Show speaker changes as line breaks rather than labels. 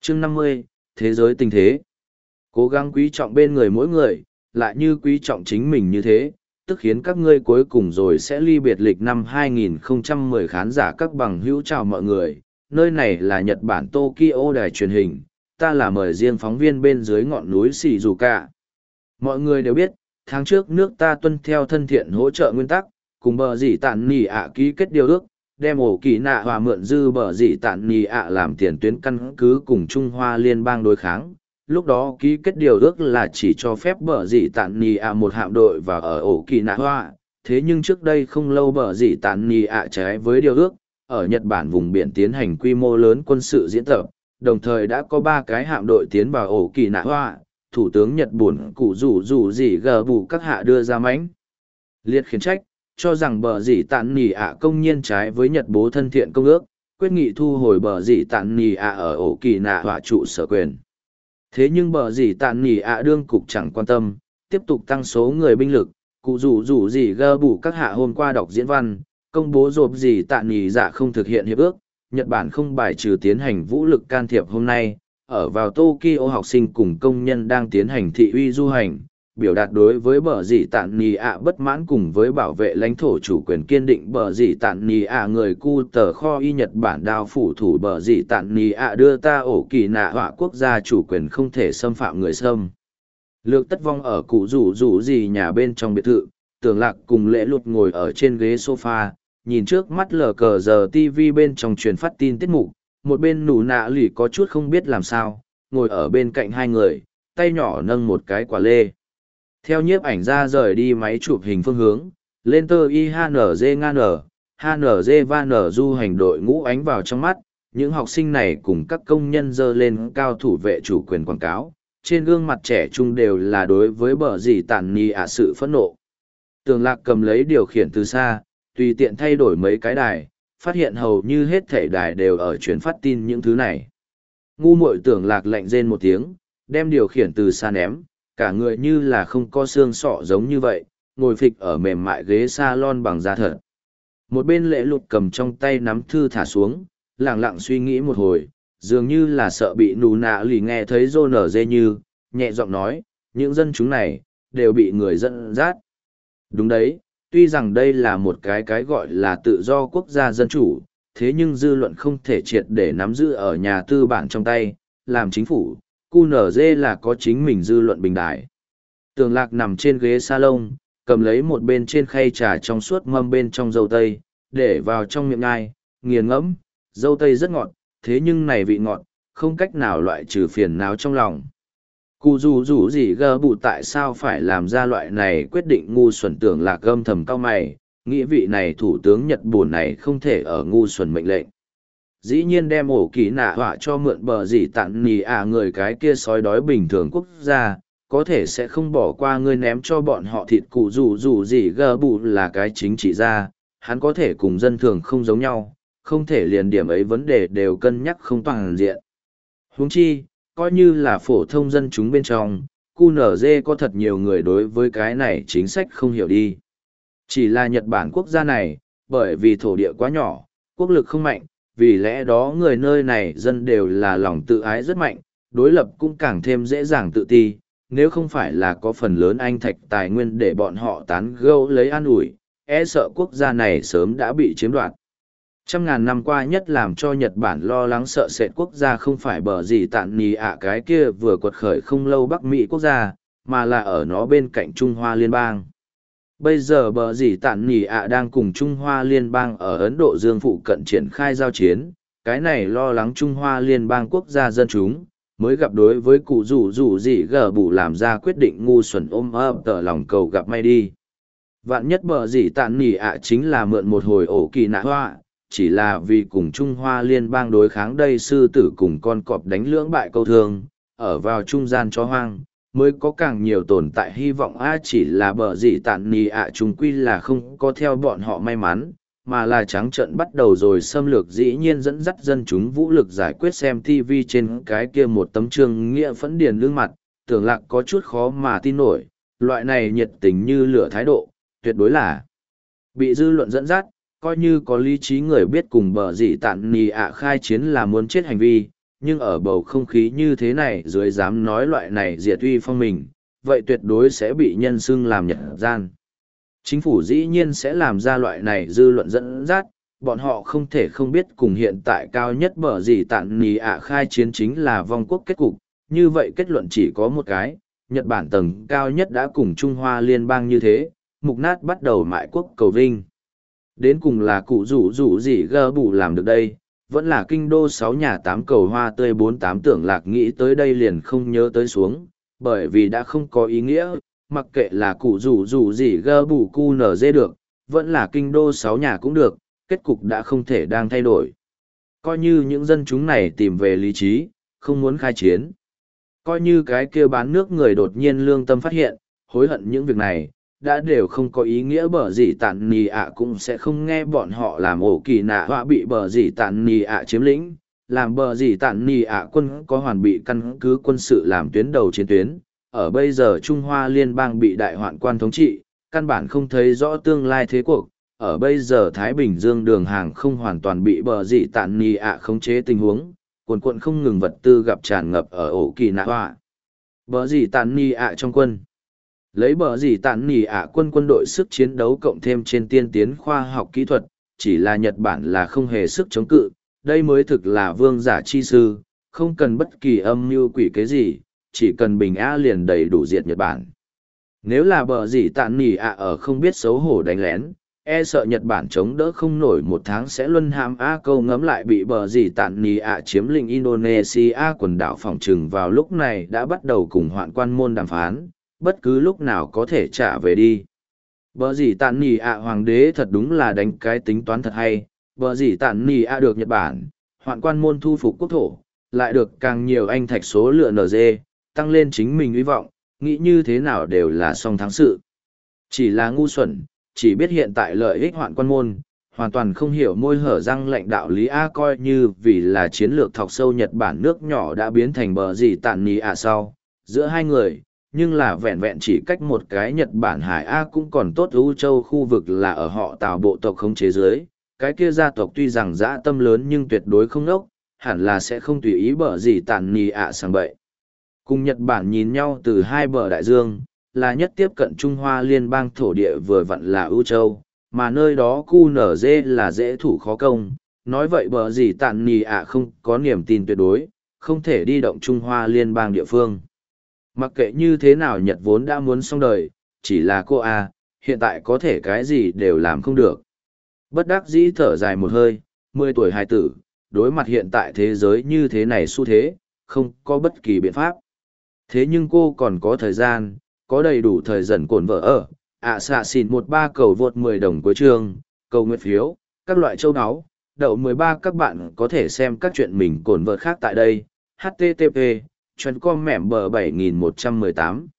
Chương 50, Thế giới tình thế. Cố gắng quý trọng bên người mỗi người, lại như quý trọng chính mình như thế, tức khiến các ngươi cuối cùng rồi sẽ ly biệt lịch năm 2010. Khán giả các bằng hữu chào mọi người, nơi này là Nhật Bản Tokyo đài truyền hình, ta là mời riêng phóng viên bên dưới ngọn núi Shizuoka. Mọi người đều biết, tháng trước nước ta tuân theo thân thiện hỗ trợ nguyên tắc, cùng bờ dĩ tản nỉ ạ ký kết điều ước, đem ổ kỳ nạ hòa mượn dư bờ dĩ tản nỉ ạ làm tiền tuyến căn cứ cùng Trung Hoa Liên bang đối kháng. Lúc đó ký kết điều ước là chỉ cho phép bờ dĩ tản nỉ ạ một hạm đội và ở ổ kỳ nạ hoa, thế nhưng trước đây không lâu bờ dĩ tản nỉ ạ trái với điều ước, ở Nhật Bản vùng biển tiến hành quy mô lớn quân sự diễn tập, đồng thời đã có 3 cái hạm đội tiến vào ổ kỳ nạ hoa. Thủ tướng Nhật Bản cụ rủ gì gờ bù các hạ đưa ra mãnh liệt khiển trách, cho rằng bờ dĩ tản nỉ ạ công nhiên trái với Nhật bố thân thiện công ước, quyết nghị thu hồi bờ dĩ tản nỉ ạ ở ổ kỳ nạ hỏa trụ sở quyền. Thế nhưng bờ dĩ tản nỉ ạ đương cục chẳng quan tâm, tiếp tục tăng số người binh lực, cụ rủ gì gờ bù các hạ hôm qua đọc diễn văn, công bố rộp dĩ tản nỉ dạ không thực hiện hiệp ước, Nhật Bản không bài trừ tiến hành vũ lực can thiệp hôm nay. Ở vào Tokyo học sinh cùng công nhân đang tiến hành thị uy du hành, biểu đạt đối với bờ dĩ tản nỉ ạ bất mãn cùng với bảo vệ lãnh thổ chủ quyền kiên định bờ dĩ tản nỉ ạ người cu tờ kho y Nhật Bản đao phủ thủ bờ dĩ tản nỉ ạ đưa ta ổ kỳ nạ họa quốc gia chủ quyền không thể xâm phạm người xâm. Lược tất vong ở cụ rủ gì nhà bên trong biệt thự, Tưởng Lạc cùng Lễ Lụt ngồi ở trên ghế sofa, nhìn trước mắt lờ cờ giờ TV bên trong truyền phát tin tiết mục. Một bên nụ nạ lì có chút không biết làm sao, ngồi ở bên cạnh hai người, tay nhỏ nâng một cái quả lê. Theo nhiếp ảnh ra rời đi máy chụp hình phương hướng, lên tơ IHNZ ngan HNZ và nở du hành đội ngũ ánh vào trong mắt, những học sinh này cùng các công nhân dơ lên cao thủ vệ chủ quyền quảng cáo, trên gương mặt trẻ trung đều là đối với bờ dĩ tản nỉ ạ sự phẫn nộ. Tường Lạc cầm lấy điều khiển từ xa, tùy tiện thay đổi mấy cái đài, phát hiện hầu như hết thể đài đều ở truyền phát tin những thứ này. Ngu muội Tưởng Lạc lạnh rên một tiếng, đem điều khiển từ xa ném, cả người như là không có xương sọ giống như vậy, ngồi phịch ở mềm mại ghế salon bằng da thật. Một bên Lễ Lụt cầm trong tay nắm thư thả xuống, lặng lặng suy nghĩ một hồi, dường như là sợ bị nụ nạ lì nghe thấy rô nở dê như, nhẹ giọng nói, những dân chúng này, đều bị người dẫn dắt. Đúng đấy. Tuy rằng đây là một cái gọi là tự do quốc gia dân chủ, thế nhưng dư luận không thể triệt để nắm giữ ở nhà tư bản trong tay, làm chính phủ, QNZ là có chính mình dư luận bình đại. Tường Lạc nằm trên ghế salon, cầm lấy một bên trên khay trà trong suốt mâm bên trong dâu tây, để vào trong miệng ngai, nghiền ngẫm, dâu tây rất ngọt, thế nhưng này vị ngọt, không cách nào loại trừ phiền não trong lòng. Cụ rủ gì gờ bụ tại sao phải làm ra loại này quyết định ngu xuẩn. Tưởng Lạc âm thầm cao mày, nghĩ vị này thủ tướng Nhật Bản này không thể ở ngu xuẩn mệnh lệnh. Dĩ nhiên đem ổ kỳ nạ họa cho mượn bờ dĩ tản nỉ ạ người cái kia sói đói bình thường quốc gia, có thể sẽ không bỏ qua ngươi ném cho bọn họ thịt. Cụ rủ gì gờ bụ là cái chính trị gia, hắn có thể cùng dân thường không giống nhau, không thể liền điểm ấy vấn đề đều cân nhắc không toàn diện. Huống chi, coi như là phổ thông dân chúng bên trong, QNZ có thật nhiều người đối với cái này chính sách không hiểu đi. Chỉ là Nhật Bản quốc gia này, bởi vì thổ địa quá nhỏ, quốc lực không mạnh, vì lẽ đó người nơi này dân đều là lòng tự ái rất mạnh, đối lập cũng càng thêm dễ dàng tự ti, nếu không phải là có phần lớn anh thạch tài nguyên để bọn họ tán gẫu lấy an ủi, e sợ quốc gia này sớm đã bị chiếm đoạt. Trăm ngàn năm qua nhất làm cho Nhật Bản lo lắng sợ sệt quốc gia không phải bờ dĩ tản nỉ ạ cái kia vừa quật khởi không lâu Bắc Mỹ quốc gia, mà là ở nó bên cạnh Trung Hoa Liên bang. Bây giờ bờ dĩ tản nỉ ạ đang cùng Trung Hoa Liên bang ở Ấn Độ Dương phụ cận triển khai giao chiến, cái này lo lắng Trung Hoa Liên bang quốc gia dân chúng, mới gặp đối với cụ rủ gì gờ bụ làm ra quyết định ngu xuẩn ôm ấp tờ lòng cầu gặp may đi. Vạn nhất bờ dĩ tản nỉ ạ chính là mượn một hồi ổ kỳ nạ hoa, chỉ là vì cùng Trung Hoa Liên bang đối kháng đây sư tử cùng con cọp đánh lưỡng bại câu thương, ở vào trung gian chó hoang, mới có càng nhiều tồn tại hy vọng. Chỉ là bờ dĩ tản nỉ ạ chúng quy là không có theo bọn họ may mắn, mà là trắng trợn bắt đầu rồi xâm lược, dĩ nhiên dẫn dắt dân chúng vũ lực giải quyết. Xem TV trên cái kia một tấm trương nghĩa phẫn điền lương mặt, Tưởng Lạc có chút khó mà tin nổi, loại này nhiệt tình như lửa thái độ, tuyệt đối là bị dư luận dẫn dắt, coi như có lý trí người biết cùng bờ dĩ tản nỉ ạ khai chiến là muốn chết hành vi, nhưng ở bầu không khí như thế này dưới dám nói loại này diệt uy phong mình, vậy tuyệt đối sẽ bị nhân xưng làm nhật gian. Chính phủ dĩ nhiên sẽ làm ra loại này dư luận dẫn dắt, bọn họ không thể không biết cùng hiện tại cao nhất bở gì tạn nì ạ khai chiến chính là vong quốc kết cục, như vậy kết luận chỉ có một cái, Nhật Bản tầng cao nhất đã cùng Trung Hoa liên bang như thế, mục nát bắt đầu mại quốc cầu vinh. Đến cùng là cụ rủ gì gơ bù làm được đây, vẫn là kinh đô 6 nhà 8 cầu hoa tươi 48 tưởng lạc nghĩ tới đây liền không nhớ tới xuống, bởi vì đã không có ý nghĩa, mặc kệ là cụ rủ gì gơ bù cu nở dê được, vẫn là kinh đô 6 nhà cũng được, kết cục đã không thể đang thay đổi. Coi như những dân chúng này tìm về lý trí, không muốn khai chiến. Coi như cái kia bán nước người đột nhiên lương tâm phát hiện, hối hận những việc này, đã đều không có ý nghĩa bờ gì tàn nì ạ cũng sẽ không nghe bọn họ làm ổ kỳ nạ họa bị bờ gì tàn nì ạ chiếm lĩnh, làm bờ gì tàn nì ạ quân có hoàn bị căn cứ quân sự làm tuyến đầu chiến tuyến. Ở bây giờ Trung Hoa liên bang bị đại hoạn quan thống trị, căn bản không thấy rõ tương lai thế cuộc. Ở bây giờ Thái Bình Dương đường hàng không hoàn toàn bị bờ dị tạn nì ạ khống chế tình huống, quần quận không ngừng vật tư gặp tràn ngập ở ổ kỳ nạ họa. Bờ dị tạn nì ạ trong quân. Lấy bờ dị tạn nì ạ quân đội sức chiến đấu cộng thêm trên tiên tiến khoa học kỹ thuật, chỉ là Nhật Bản là không hề sức chống cự, đây mới thực là vương giả chi sư, không cần bất kỳ âm mưu quỷ kế gì, chỉ cần bình a liền đầy đủ diệt Nhật Bản. Nếu là bờ dị tạn nì ạ ở không biết xấu hổ đánh lén, e sợ Nhật Bản chống đỡ không nổi 1 tháng sẽ luân hãm A câu ngấm lại bị bờ gì tạn nì ạ chiếm lĩnh Indonesia quần đảo phòng trừng vào lúc này đã bắt đầu cùng hoạn quan môn đàm phán, bất cứ lúc nào có thể trả về đi. Bờ gì tạn nì ạ hoàng đế thật đúng là đánh cái tính toán thật hay, bờ gì tạn nì ạ được Nhật Bản, hoạn quan môn thu phục quốc thổ, lại được càng nhiều anh thạch số lựa NG, tăng lên chính mình hy vọng, nghĩ như thế nào đều là song thắng sự. Chỉ là ngu xuẩn, chỉ biết hiện tại lợi ích hoạn quan môn, hoàn toàn không hiểu môi hở răng lệnh đạo lý A coi như vì là chiến lược thọc sâu Nhật Bản nước nhỏ đã biến thành bờ gì tạn nì ạ sau, giữa hai người, nhưng là vẹn vẹn chỉ cách một cái Nhật Bản Hải A cũng còn tốt U Châu khu vực là ở họ Tào bộ tộc không chế giới, cái kia gia tộc tuy rằng dã tâm lớn nhưng tuyệt đối không nốc, hẳn là sẽ không tùy ý bờ gì tạn nì ạ sang bậy. Cùng Nhật Bản nhìn nhau từ hai bờ đại dương, là nhất tiếp cận Trung Hoa liên bang thổ địa vừa vặn là ưu châu, mà nơi đó cu nở dê là dễ thủ khó công. Nói vậy bờ gì tạn nì ạ không có niềm tin tuyệt đối, không thể đi động Trung Hoa liên bang địa phương. Mặc kệ như thế nào Nhật vốn đã muốn xong đời, chỉ là cô A, hiện tại có thể cái gì đều làm không được. Bất đắc dĩ thở dài một hơi, 10 tuổi hài tử, đối mặt hiện tại thế giới như thế này xu thế, không có bất kỳ biện pháp. Thế nhưng cô còn có thời gian, có đầy đủ thời dần cổn vợ ở, xạ xỉn 13 cầu vượt 10 đồng cuối chương, cầu nguyện phiếu, các loại châu áo, đậu 13 các bạn có thể xem các chuyện mình cổn vợ khác tại đây, http, chuyên com mẻm bờ 7118.